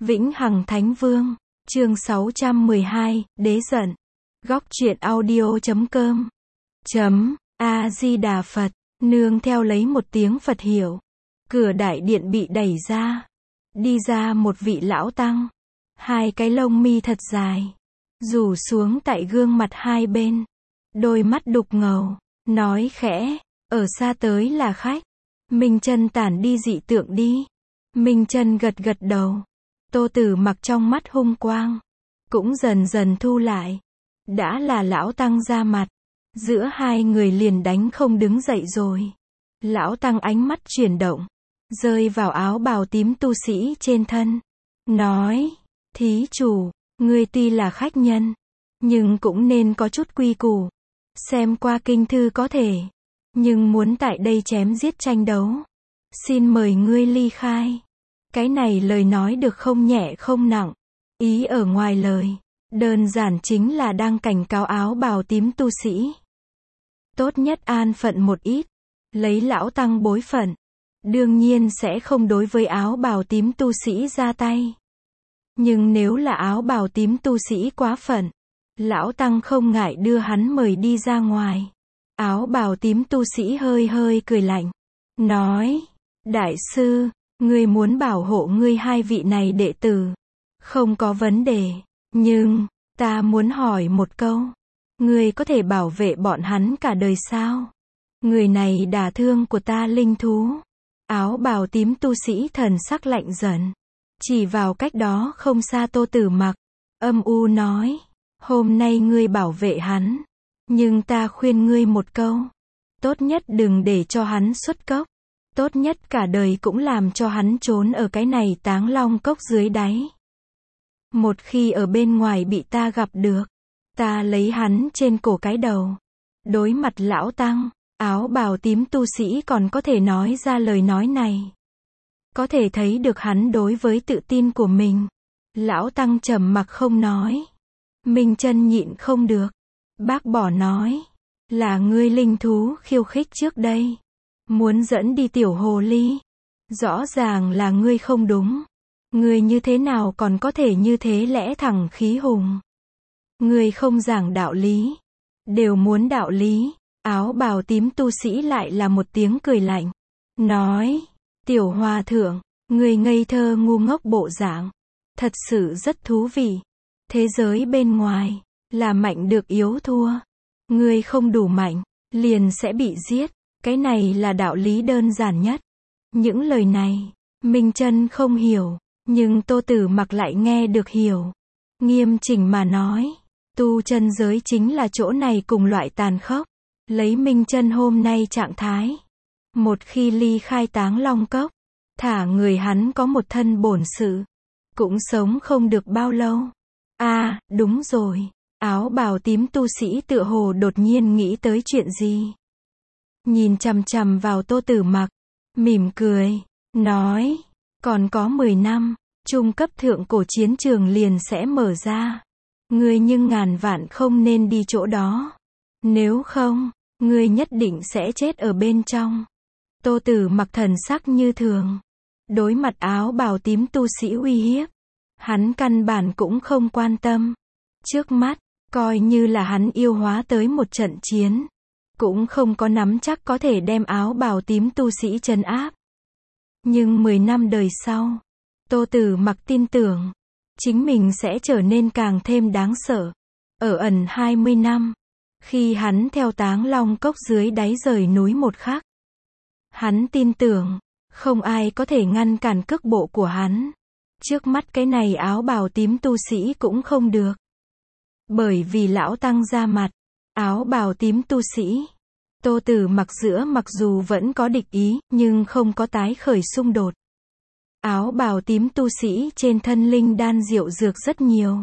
Vĩnh Hằng Thánh Vương, chương 612, Đế giận. Góc truyện audio.com. A Di Đà Phật, nương theo lấy một tiếng Phật hiệu. Cửa đại điện bị đẩy ra. Đi ra một vị lão tăng. Hai cái lông mi thật dài. Rủ xuống tại gương mặt hai bên. Đôi mắt đục ngầu. Nói khẽ, ở xa tới là khách. Minh Chân tản đi dị tượng đi. Minh Chân gật gật đầu. Tô Tử Mặc trong mắt hung quang. Cũng dần dần thu lại. Đã là lão tăng ra mặt. Giữa hai người liền đánh không đứng dậy rồi. Lão tăng ánh mắt chuyển động. Rơi vào áo bào tím tu sĩ trên thân. Nói, thí chủ, ngươi tuy là khách nhân. Nhưng cũng nên có chút quy củ. Xem qua kinh thư có thể. Nhưng muốn tại đây chém giết tranh đấu. Xin mời ngươi ly khai. Cái này lời nói được không nhẹ không nặng. Ý ở ngoài lời. Đơn giản chính là đang cảnh cáo áo bào tím tu sĩ. Tốt nhất an phận một ít. Lấy lão tăng bối phận. Đương nhiên sẽ không đối với áo bào tím tu sĩ ra tay. Nhưng nếu là áo bào tím tu sĩ quá phận. Lão tăng không ngại đưa hắn mời đi ra ngoài. Áo bào tím tu sĩ hơi hơi cười lạnh. Nói, đại sư, ngươi muốn bảo hộ ngươi hai vị này đệ tử. Không có vấn đề. Nhưng, ta muốn hỏi một câu. Ngươi có thể bảo vệ bọn hắn cả đời sao? Người này đả thương của ta linh thú. Áo bào tím tu sĩ thần sắc lạnh giận. Chỉ vào cách đó không xa Tô Tử Mặc. Âm u nói. Hôm nay ngươi bảo vệ hắn. Nhưng ta khuyên ngươi một câu. Tốt nhất đừng để cho hắn xuất cốc. Tốt nhất cả đời cũng làm cho hắn trốn ở cái này Táng Long cốc dưới đáy. Một khi ở bên ngoài bị ta gặp được. Ta lấy hắn trên cổ cái đầu. Đối mặt lão tăng. Áo bào tím tu sĩ còn có thể nói ra lời nói này. Có thể thấy được hắn đối với tự tin của mình. Lão tăng trầm mặc không nói. Minh Chân nhịn không được. Bác bỏ nói. Là ngươi linh thú khiêu khích trước đây. Muốn dẫn đi tiểu hồ ly. Rõ ràng là ngươi không đúng. Ngươi như thế nào còn có thể như thế lẽ thẳng khí hùng. Ngươi không giảng đạo lý. Đều muốn đạo lý. Áo bào tím tu sĩ lại là một tiếng cười lạnh. Nói. Tiểu hòa thượng. Ngươi ngây thơ ngu ngốc bộ dạng. Thật sự rất thú vị. Thế giới bên ngoài. Là mạnh được yếu thua. Ngươi không đủ mạnh. Liền sẽ bị giết. Cái này là đạo lý đơn giản nhất. Những lời này. Minh Chân không hiểu. Nhưng Tô Tử Mặc lại nghe được hiểu. Nghiêm chỉnh mà nói. Tu chân giới chính là chỗ này cùng loại tàn khốc. Lấy Minh Chân hôm nay trạng thái. Một khi ly khai Táng Long cốc. Thả người hắn có một thân bổn sự. Cũng sống không được bao lâu. Đúng rồi. Áo bào tím tu sĩ tựa hồ đột nhiên nghĩ tới chuyện gì. Nhìn chằm chằm vào Tô Tử Mặc. Mỉm cười. Nói. Còn có 10 năm. Trung cấp thượng cổ chiến trường liền sẽ mở ra. Ngươi nhưng ngàn vạn không nên đi chỗ đó. Nếu không, ngươi nhất định sẽ chết ở bên trong. Tô Tử Mặc thần sắc như thường. Đối mặt áo bào tím tu sĩ uy hiếp. Hắn căn bản cũng không quan tâm. Trước mắt, coi như là hắn yêu hóa tới một trận chiến. Cũng không có nắm chắc có thể đem áo bào tím tu sĩ trấn áp. Nhưng 10 năm đời sau, Tô Tử Mặc tin tưởng. Chính mình sẽ trở nên càng thêm đáng sợ. Ở ẩn 20 năm. Khi hắn theo Táng Long cốc dưới đáy rời núi một khắc. Hắn tin tưởng. Không ai có thể ngăn cản cước bộ của hắn. Trước mắt cái này áo bào tím tu sĩ cũng không được. Bởi vì lão tăng ra mặt. Áo bào tím tu sĩ. Tô Tử Mặc giữa mặc dù vẫn có địch ý. Nhưng không có tái khởi xung đột. Áo bào tím tu sĩ trên thân linh đan diệu dược rất nhiều.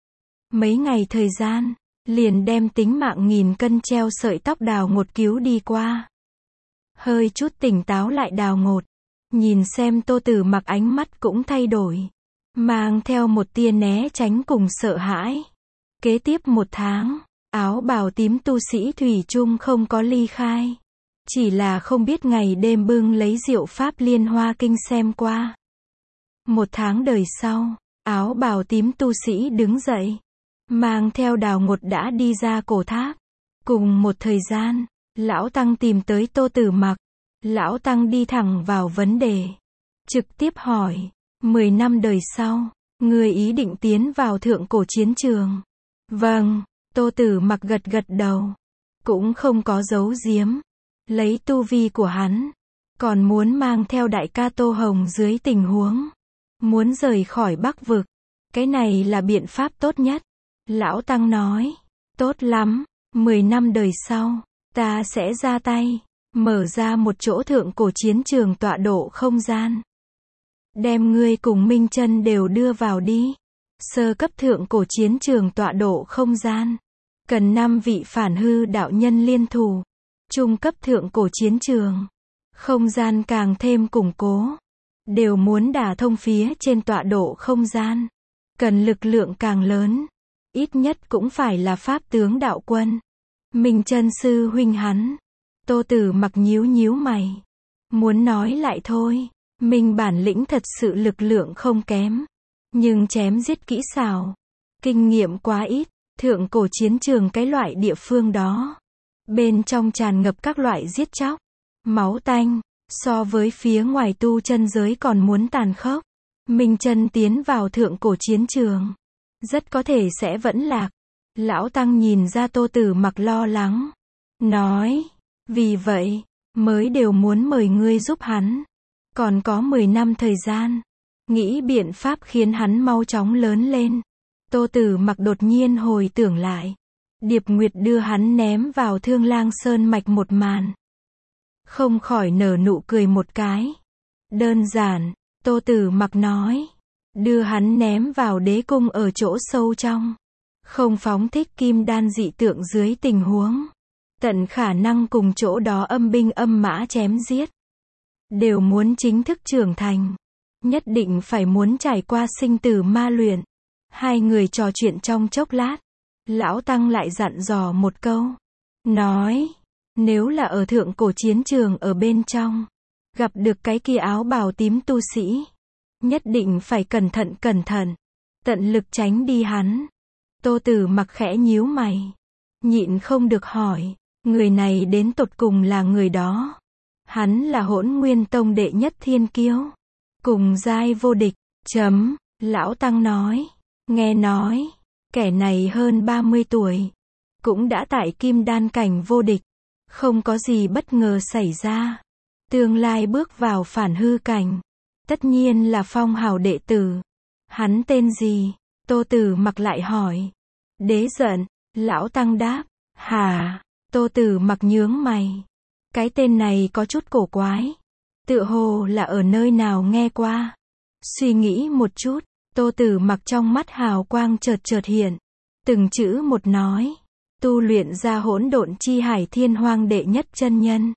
Mấy ngày thời gian. Liền đem tính mạng nghìn cân treo sợi tóc đào ngột cứu đi qua. Hơi chút tỉnh táo lại đào ngột. Nhìn xem Tô Tử Mặc ánh mắt cũng thay đổi. Mang theo một tia né tránh cùng sợ hãi. Kế tiếp 1 tháng. Áo bào tím tu sĩ thủy chung không có ly khai. Chỉ là không biết ngày đêm bưng lấy diệu pháp Liên Hoa Kinh xem qua. 1 tháng đời sau. Áo bào tím tu sĩ đứng dậy, mang theo Đào Ngột đã đi ra cổ tháp. Cùng một thời gian, lão tăng tìm tới Tô Tử Mặc. Lão tăng đi thẳng vào vấn đề, trực tiếp hỏi, 10 năm đời sau, ngươi ý định tiến vào thượng cổ chiến trường? Vâng, Tô Tử Mặc gật gật đầu, cũng không có giấu giếm. Lấy tu vi của hắn, còn muốn mang theo đại ca Tô Hồng dưới tình huống muốn rời khỏi Bắc vực. Cái này là biện pháp tốt nhất. Lão tăng nói, tốt lắm, 10 năm đời sau, ta sẽ ra tay, mở ra một chỗ thượng cổ chiến trường tọa độ không gian. Đem ngươi cùng Minh Chân đều đưa vào đi. Sơ cấp thượng cổ chiến trường tọa độ không gian, cần 5 vị phản hư đạo nhân liên thủ. Trung cấp thượng cổ chiến trường, không gian càng thêm củng cố, đều muốn đả thông phía trên tọa độ không gian. Cần lực lượng càng lớn, ít nhất cũng phải là pháp tướng đạo quân. Minh Chân sư huynh hắn. Tô Tử Mặc nhíu nhíu mày, muốn nói lại thôi. Mình bản lĩnh thật sự lực lượng không kém, nhưng chém giết kỹ xảo, kinh nghiệm quá ít. Thượng cổ chiến trường cái loại địa phương đó, bên trong tràn ngập các loại giết chóc, máu tanh, so với phía ngoài tu chân giới còn muốn tàn khốc. Minh Chân tiến vào thượng cổ chiến trường, rất có thể sẽ vẫn lạc. Lão tăng nhìn ra Tô Tử Mặc lo lắng, nói, vì vậy, mới đều muốn mời ngươi giúp hắn. Còn có 10 năm thời gian, nghĩ biện pháp khiến hắn mau chóng lớn lên. Tô Tử Mặc đột nhiên hồi tưởng lại, Điệp Nguyệt đưa hắn ném vào Thương Lang Sơn mạch một màn, không khỏi nở nụ cười một cái. Đơn giản, Tô Tử Mặc nói, đưa hắn ném vào đế cung ở chỗ sâu trong, không phóng thích kim đan dị tượng dưới tình huống, tận khả năng cùng chỗ đó âm binh âm mã chém giết. Đều muốn chính thức trưởng thành, nhất định phải muốn trải qua sinh tử ma luyện. Hai người trò chuyện trong chốc lát, lão tăng lại dặn dò một câu, nói, nếu là ở thượng cổ chiến trường ở bên trong, gặp được cái kia áo bào tím tu sĩ, nhất định phải cẩn thận, tận lực tránh đi hắn. Tô Tử Mặc khẽ nhíu mày, nhịn không được hỏi, người này đến tột cùng là người đó? Hắn là Hỗn Nguyên Tông đệ nhất thiên kiêu, cùng giai vô địch. Lão tăng nói, nghe nói, kẻ này hơn 30 tuổi, cũng đã tại kim đan cảnh vô địch, không có gì bất ngờ xảy ra, tương lai bước vào phản hư cảnh, tất nhiên là phong hào đệ tử. Hắn tên gì? Tô Tử Mặc lại hỏi. Đế Giận. Lão tăng đáp. Hả? Tô Tử Mặc nhướng mày. Cái tên này có chút cổ quái, tựa hồ là ở nơi nào nghe qua. Suy nghĩ một chút, Tô Tử Mặc trong mắt hào quang chợt hiện, từng chữ một nói, tu luyện ra hỗn độn chi hải thiên hoang đệ nhất chân nhân.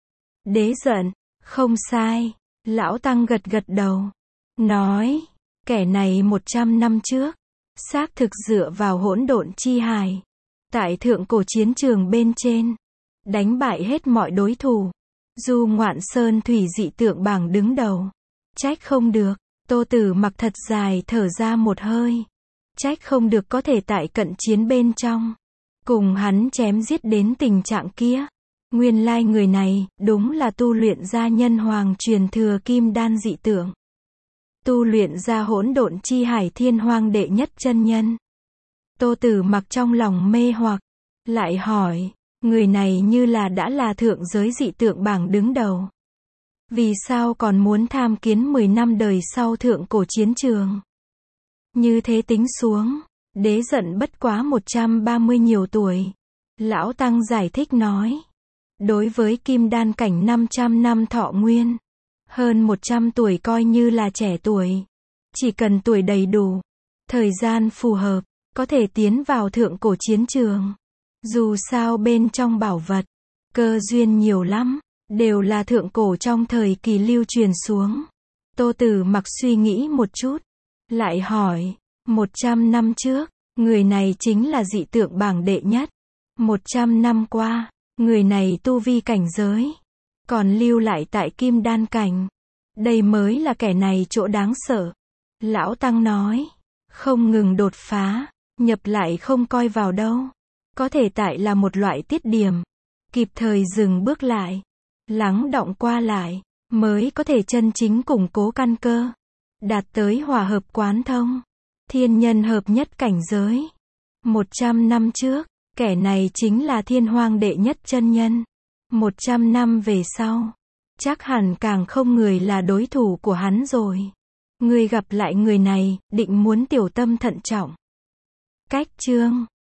Đế Giận. Không sai. Lão tăng gật đầu, nói, kẻ này 100 năm trước, xác thực dựa vào hỗn độn chi hải, tại thượng cổ chiến trường bên trên, đánh bại hết mọi đối thủ, du ngoạn sơn thủy dị tượng bảng đứng đầu. Trách không được. Tô Tử Mặc thật dài thở ra một hơi. Trách không được có thể tại cận chiến bên trong, cùng hắn chém giết đến tình trạng kia. Nguyên lai người này, đúng là tu luyện ra nhân hoàng truyền thừa kim đan dị tượng. Tu luyện ra hỗn độn chi hải thiên hoang đệ nhất chân nhân. Tô Tử Mặc trong lòng mê hoặc, lại hỏi, người này như là đã là thượng giới dị tượng bảng đứng đầu. Vì sao còn muốn tham kiến 10 năm đời sau thượng cổ chiến trường? Như thế tính xuống, Đế Giận bất quá 130 nhiều tuổi. Lão tăng giải thích nói, đối với kim đan cảnh 500 năm thọ nguyên, hơn 100 tuổi coi như là trẻ tuổi. Chỉ cần tuổi đầy đủ, thời gian phù hợp, có thể tiến vào thượng cổ chiến trường. Dù sao bên trong bảo vật, cơ duyên nhiều lắm, đều là thượng cổ trong thời kỳ lưu truyền xuống. Tô Tử Mặc suy nghĩ một chút, lại hỏi, 100 năm trước, người này chính là dị tượng bảng đệ nhất. 100 năm qua, người này tu vi cảnh giới, còn lưu lại tại kim đan cảnh. Đây mới là kẻ này chỗ đáng sợ. Lão tăng nói, không ngừng đột phá, nhập lại không coi vào đâu. Có thể tại là một loại tiết điểm, kịp thời dừng bước lại, lắng đọng qua lại, mới có thể chân chính củng cố căn cơ, đạt tới hòa hợp quán thông, thiên nhân hợp nhất cảnh giới. 100 năm trước, kẻ này chính là thiên hoang đệ nhất chân nhân. 100 năm về sau, chắc hẳn càng không người là đối thủ của hắn rồi. Người gặp lại người này, định muốn tiểu tâm thận trọng. Cách chương